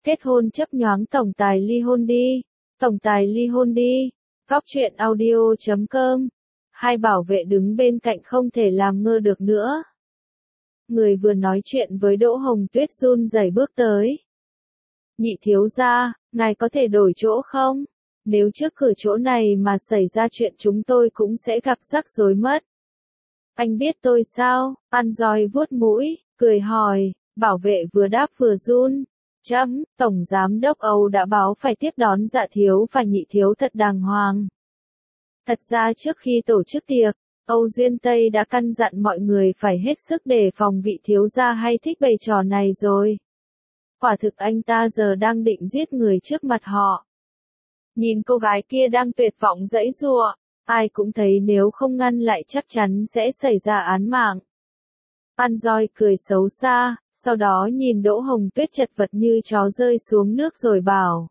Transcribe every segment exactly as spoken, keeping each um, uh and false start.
Kết hôn chấp nhoáng tổng tài ly hôn đi. Tổng tài ly hôn đi. Góc truyện audio chấm com. Hai bảo vệ đứng bên cạnh không thể làm ngơ được nữa. Người vừa nói chuyện với Đỗ Hồng Tuyết run rẩy bước tới. Nhị thiếu gia, ngài có thể đổi chỗ không? Nếu trước cửa chỗ này mà xảy ra chuyện chúng tôi cũng sẽ gặp rắc rối mất. Anh biết tôi sao? An roi vuốt mũi, cười hỏi, bảo vệ vừa đáp vừa run. Chấm, Tổng Giám đốc Âu đã báo phải tiếp đón Dạ thiếu và Nhị thiếu thật đàng hoàng. Thật ra trước khi tổ chức tiệc, Âu Duyên Tây đã căn dặn mọi người phải hết sức đề phòng vị thiếu gia hay thích bày trò này rồi. Quả thực anh ta giờ đang định giết người trước mặt họ. Nhìn cô gái kia đang tuyệt vọng giãy giụa, ai cũng thấy nếu không ngăn lại chắc chắn sẽ xảy ra án mạng. An roi cười xấu xa, sau đó nhìn Đỗ Hồng Tuyết chật vật như chó rơi xuống nước rồi bảo.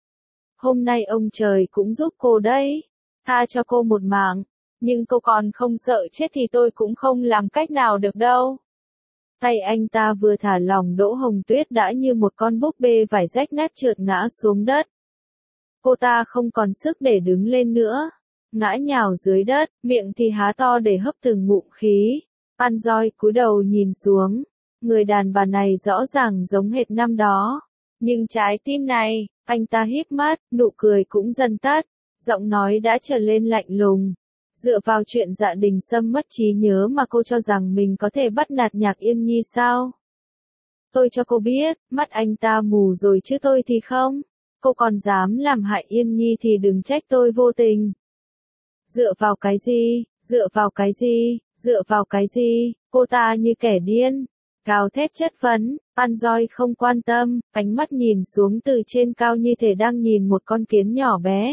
Hôm nay ông trời cũng giúp cô đấy, tha cho cô một mạng, nhưng cô còn không sợ chết thì tôi cũng không làm cách nào được đâu. Tay anh ta vừa thả lỏng Đỗ Hồng Tuyết đã như một con búp bê vải rách nát trượt ngã xuống đất. Cô ta không còn sức để đứng lên nữa, ngã nhào dưới đất, miệng thì há to để hấp từng ngụm khí. An roi cúi đầu nhìn xuống, người đàn bà này rõ ràng giống hệt năm đó. Nhưng trái tim này, anh ta híp mắt, nụ cười cũng dần tắt, giọng nói đã trở lên lạnh lùng. Dựa vào chuyện Dạ Đình Sâm mất trí nhớ mà cô cho rằng mình có thể bắt nạt Nhạc Yên Nhi sao? Tôi cho cô biết, mắt anh ta mù rồi chứ tôi thì không. Cô còn dám làm hại Yên Nhi thì đừng trách tôi vô tình. Dựa vào cái gì, dựa vào cái gì, dựa vào cái gì, cô ta như kẻ điên. Gào thét chất vấn, An roi không quan tâm, ánh mắt nhìn xuống từ trên cao như thể đang nhìn một con kiến nhỏ bé.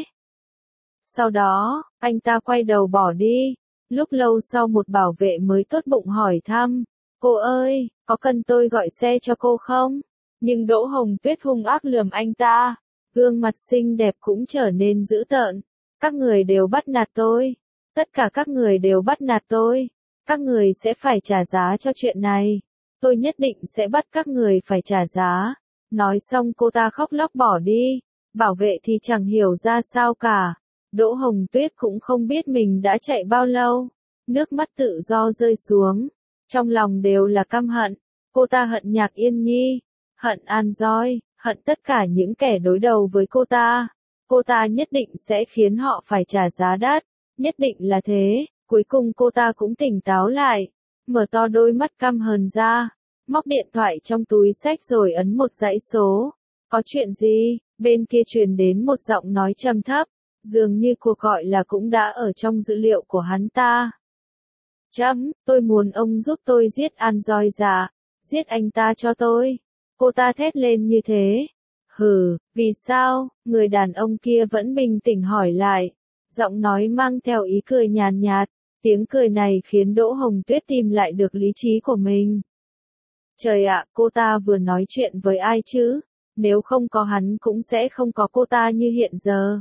Sau đó, anh ta quay đầu bỏ đi. Lúc lâu sau một bảo vệ mới tốt bụng hỏi thăm, cô ơi, có cần tôi gọi xe cho cô không? Nhưng Đỗ Hồng Tuyết hung ác lườm anh ta, gương mặt xinh đẹp cũng trở nên dữ tợn. Các người đều bắt nạt tôi, tất cả các người đều bắt nạt tôi, các người sẽ phải trả giá cho chuyện này, tôi nhất định sẽ bắt các người phải trả giá. Nói xong cô ta khóc lóc bỏ đi, bảo vệ thì chẳng hiểu ra sao cả. Đỗ Hồng Tuyết cũng không biết mình đã chạy bao lâu, nước mắt tự do rơi xuống, trong lòng đều là căm hận. Cô ta hận Nhạc Yên Nhi, hận An roi, hận tất cả những kẻ đối đầu với cô ta. Cô ta nhất định sẽ khiến họ phải trả giá đắt, nhất định là thế. Cuối cùng cô ta cũng tỉnh táo lại, mở to đôi mắt căm hờn ra, móc điện thoại trong túi xách rồi ấn một dãy số. Có chuyện gì? Bên kia truyền đến một giọng nói trầm thấp, dường như cuộc gọi là cũng đã ở trong dữ liệu của hắn ta. Chấm, tôi muốn ông giúp tôi giết An roi già, giết anh ta cho tôi. Cô ta thét lên như thế. Hừ, vì sao? Người đàn ông kia vẫn bình tĩnh hỏi lại. Giọng nói mang theo ý cười nhàn nhạt, tiếng cười này khiến Đỗ Hồng Tuyết tìm lại được lý trí của mình. Trời ạ, cô ta vừa nói chuyện với ai chứ? Nếu không có hắn cũng sẽ không có cô ta như hiện giờ.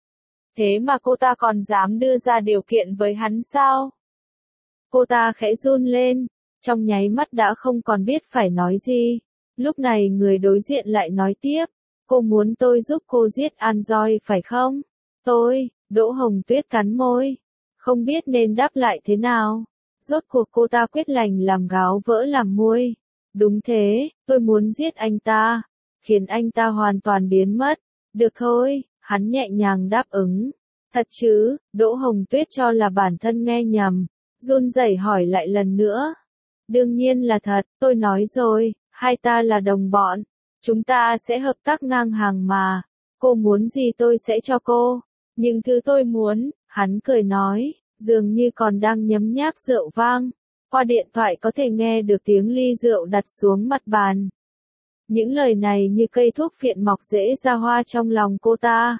Thế mà cô ta còn dám đưa ra điều kiện với hắn sao? Cô ta khẽ run lên, trong nháy mắt đã không còn biết phải nói gì. Lúc này người đối diện lại nói tiếp, cô muốn tôi giúp cô giết An roi phải không? Tôi, Đỗ Hồng Tuyết cắn môi, không biết nên đáp lại thế nào. Rốt cuộc cô ta quyết lành làm gáo vỡ làm muôi. Đúng thế, tôi muốn giết anh ta, khiến anh ta hoàn toàn biến mất. Được thôi, hắn nhẹ nhàng đáp ứng. Thật chứ? Đỗ Hồng Tuyết cho là bản thân nghe nhầm, run rẩy hỏi lại lần nữa. Đương nhiên là thật, tôi nói rồi, hai ta là đồng bọn, chúng ta sẽ hợp tác ngang hàng mà. Cô muốn gì tôi sẽ cho cô. Nhưng thứ tôi muốn, hắn cười nói, dường như còn đang nhấm nháp rượu vang. Qua điện thoại có thể nghe được tiếng ly rượu đặt xuống mặt bàn. Những lời này như cây thuốc phiện mọc rễ ra hoa trong lòng cô ta,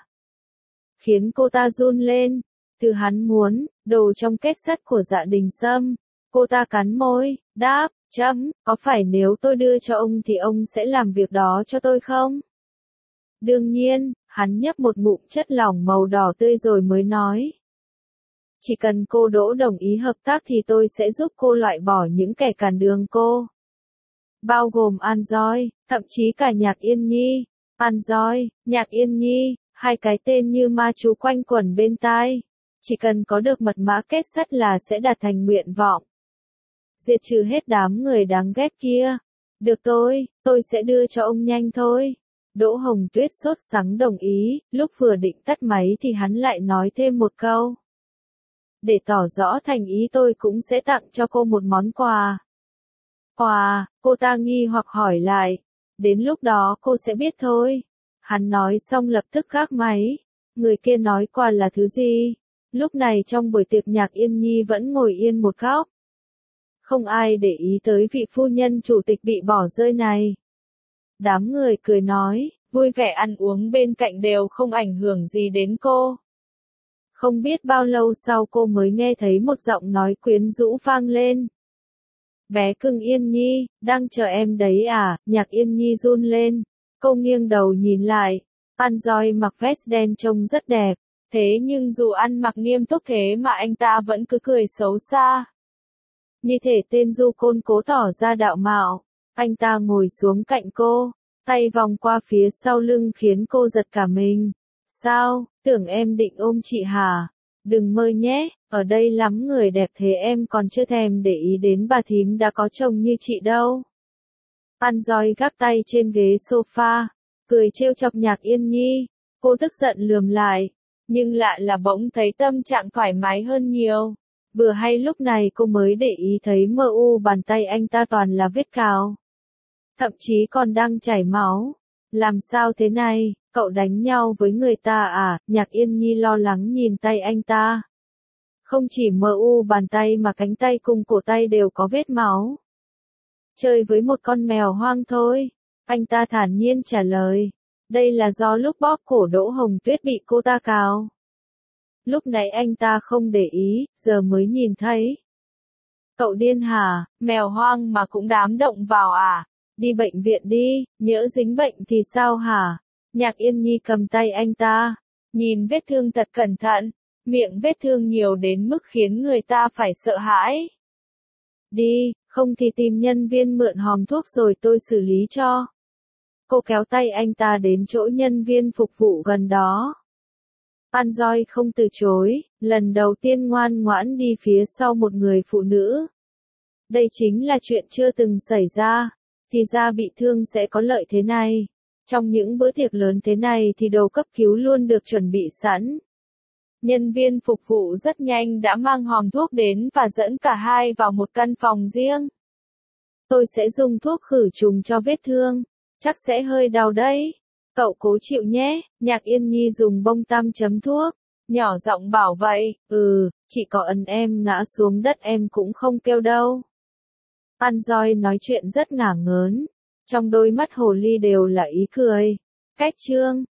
khiến cô ta run lên. Thứ hắn muốn, đồ trong kết sắt của Dạ Đình Sâm. Cô ta cắn môi, đáp, chấm, có phải nếu tôi đưa cho ông thì ông sẽ làm việc đó cho tôi không? Đương nhiên, hắn nhấp một ngụm chất lỏng màu đỏ tươi rồi mới nói. Chỉ cần cô Đỗ đồng ý hợp tác thì tôi sẽ giúp cô loại bỏ những kẻ cản đường cô. Bao gồm An roi, thậm chí cả Nhạc Yên Nhi. An Doi, Nhạc Yên Nhi, hai cái tên như ma chú quanh quẩn bên tai. Chỉ cần có được mật mã kết sắt là sẽ đạt thành nguyện vọng. Diệt trừ hết đám người đáng ghét kia. Được tôi, tôi sẽ đưa cho ông nhanh thôi. Đỗ Hồng Tuyết sốt sắng đồng ý, lúc vừa định tắt máy thì hắn lại nói thêm một câu. Để tỏ rõ thành ý tôi cũng sẽ tặng cho cô một món quà. Quà, cô ta nghi hoặc hỏi lại. Đến lúc đó cô sẽ biết thôi. Hắn nói xong lập tức gác máy. Người kia nói quà là thứ gì? Lúc này trong buổi tiệc Nhạc Yên Nhi vẫn ngồi yên một góc. Không ai để ý tới vị phu nhân chủ tịch bị bỏ rơi này. Đám người cười nói, vui vẻ ăn uống bên cạnh đều không ảnh hưởng gì đến cô. Không biết bao lâu sau cô mới nghe thấy một giọng nói quyến rũ vang lên. Bé cưng Yên Nhi, đang chờ em đấy à? Nhạc Yên Nhi run lên. Cô nghiêng đầu nhìn lại. An Doi mặc vest đen trông rất đẹp. Thế nhưng dù ăn mặc nghiêm túc thế mà anh ta vẫn cứ cười xấu xa. Như thể tên du côn cố tỏ ra đạo mạo. Anh ta ngồi xuống cạnh cô, tay vòng qua phía sau lưng khiến cô giật cả mình. Sao, tưởng em định ôm chị hả? Đừng mơ nhé, ở đây lắm người đẹp thế em còn chưa thèm để ý đến bà thím đã có chồng như chị đâu. An Doi gác tay trên ghế sofa, cười trêu chọc Nhạc Yên Nhi. Cô tức giận lườm lại, nhưng lại là bỗng thấy tâm trạng thoải mái hơn nhiều. Vừa hay lúc này cô mới để ý thấy mờ u bàn tay anh ta toàn là vết cào. Thậm chí còn đang chảy máu. Làm sao thế này, cậu đánh nhau với người ta à? Nhạc Yên Nhi lo lắng nhìn tay anh ta. Không chỉ mờ u bàn tay mà cánh tay cùng cổ tay đều có vết máu. Chơi với một con mèo hoang thôi. Anh ta thản nhiên trả lời. Đây là do lúc bóp cổ Đỗ Hồng Tuyết bị cô ta cào. Lúc nãy anh ta không để ý, giờ mới nhìn thấy. Cậu điên hả, mèo hoang mà cũng dám động vào à? Đi bệnh viện đi, nhỡ dính bệnh thì sao hả? Nhạc Yên Nhi cầm tay anh ta, nhìn vết thương thật cẩn thận, miệng vết thương nhiều đến mức khiến người ta phải sợ hãi. Đi, không thì tìm nhân viên mượn hòm thuốc rồi tôi xử lý cho. Cô kéo tay anh ta đến chỗ nhân viên phục vụ gần đó. An Doi không từ chối, lần đầu tiên ngoan ngoãn đi phía sau một người phụ nữ. Đây chính là chuyện chưa từng xảy ra, thì ra bị thương sẽ có lợi thế này. Trong những bữa tiệc lớn thế này thì đồ cấp cứu luôn được chuẩn bị sẵn. Nhân viên phục vụ rất nhanh đã mang hòm thuốc đến và dẫn cả hai vào một căn phòng riêng. Tôi sẽ dùng thuốc khử trùng cho vết thương, chắc sẽ hơi đau đấy. Cậu cố chịu nhé, Nhạc Yên Nhi dùng bông tăm chấm thuốc, nhỏ giọng bảo vậy, ừ, chỉ có ấn em ngã xuống đất em cũng không kêu đâu. An Doi nói chuyện rất ngả ngớn, trong đôi mắt hồ ly đều là ý cười. Cách chương